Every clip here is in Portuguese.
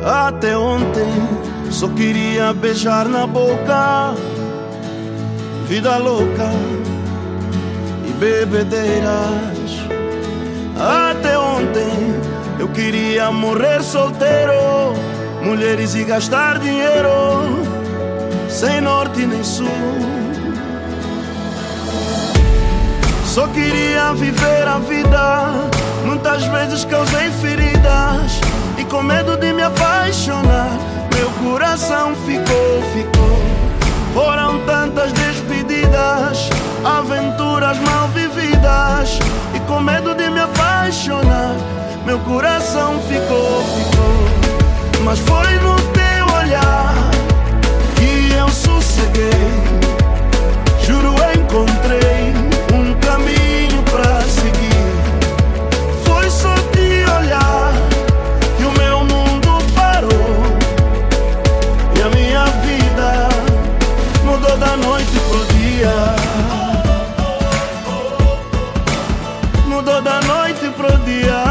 Até ontem só queria beijar na boca, vida louca e bebedeiras. Até ontem eu queria morrer solteiro, mulheres e gastar dinheiro, sem norte nem sul. Só queria viver a vida, muitas vezes causei feridas, e com medo de me apaixonar, meu coração ficou. Foram tantas despedidas, aventuras mal vividas, e com medo de me apaixonar, meu coração ficou. Mas foi no teu olhar que eu sosseguei, juro encontrei um caminho pra seguir. Foi só te olhar que o meu mundo parou, e a minha vida mudou da noite pro dia. Mudou da noite pro dia.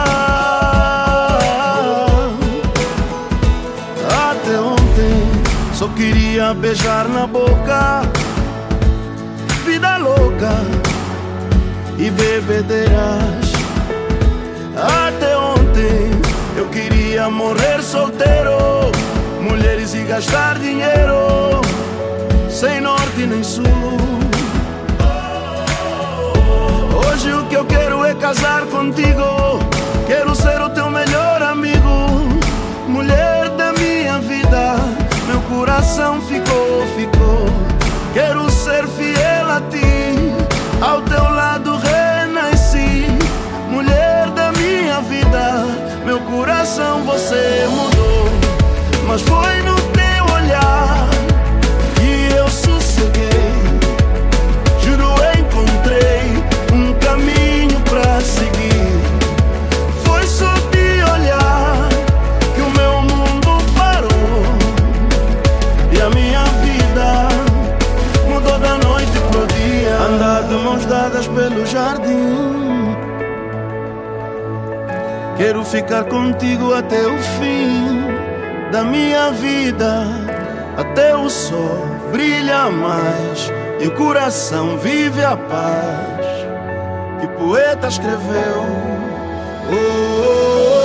Até ontem só queria beijar na boca, vida louca e bebedeiras. Até ontem eu queria morrer solteiro, mulheres e gastar dinheiro, sem norte nem sul. Hoje o que eu quero é casar contigo, quero ser o teu melhor amigo, mulher da minha vida. Meu coração ficou. Quero ser fiel a ti, ao teu lado renasci, mulher da minha vida. Meu coração você mudou, mas foi no teu olhar que eu sosseguei, juro encontrei um caminho pra seguir. Foi só te olhar que o meu mundo parou, e a minha vida mudou da noite pro dia. Andar de mãos dadas pelo jardim, quero ficar contigo até o fim da minha vida, até o sol brilha mais e o coração vive a paz que o poeta escreveu. Oh, oh, oh.